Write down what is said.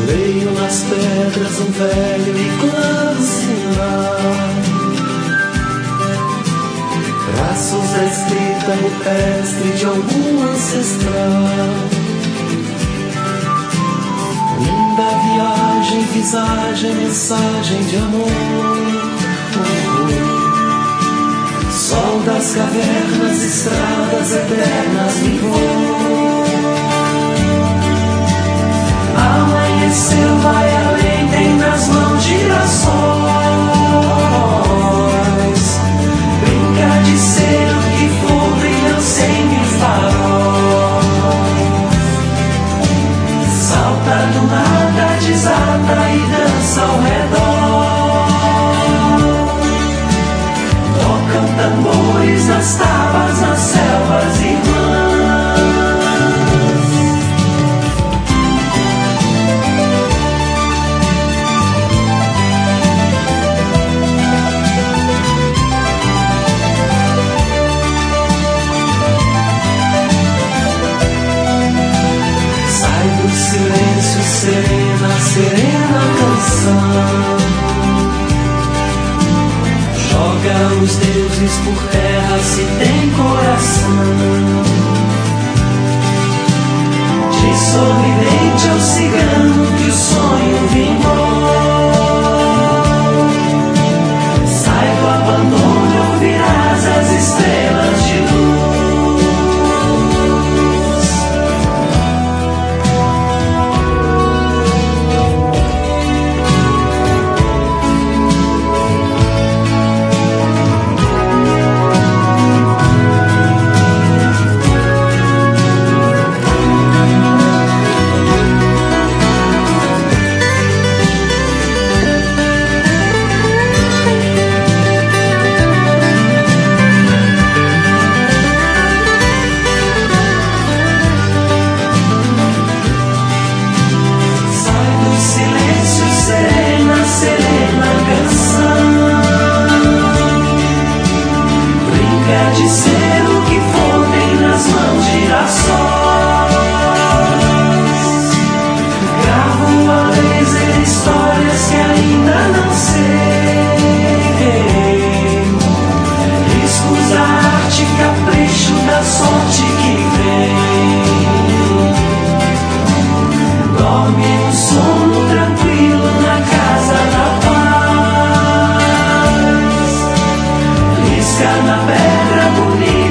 Leio nas pedras um velho e claro sinal, traços da escrita rupestre de algum ancestral. Linda viagem, visagem, mensagem de amor. Sol das cavernas, estradas eternas me voam. Amanheceu, vai além, tem nas mãos girassóis. Brinca de ser o que for, brilham sem mil faróis. Salta do nada, desata e dança ao redor. Tocam tambores nas tábuas, nas selvas irmãs. Silêncio, serena, serena canção. Joga os deuses por terra se tem coração. Diz sorridente ao cigano que o sonho vingou. Sai do abandono, ouvirás as estrelas de luz. De ser o que for, tem nas mãos girassóis. Gravo a laser histórias que ainda não sei. Riscos da arte, capricho da sorte que vem. Dorme um sono tranquilo na casa da paz. Risca na pedra bonita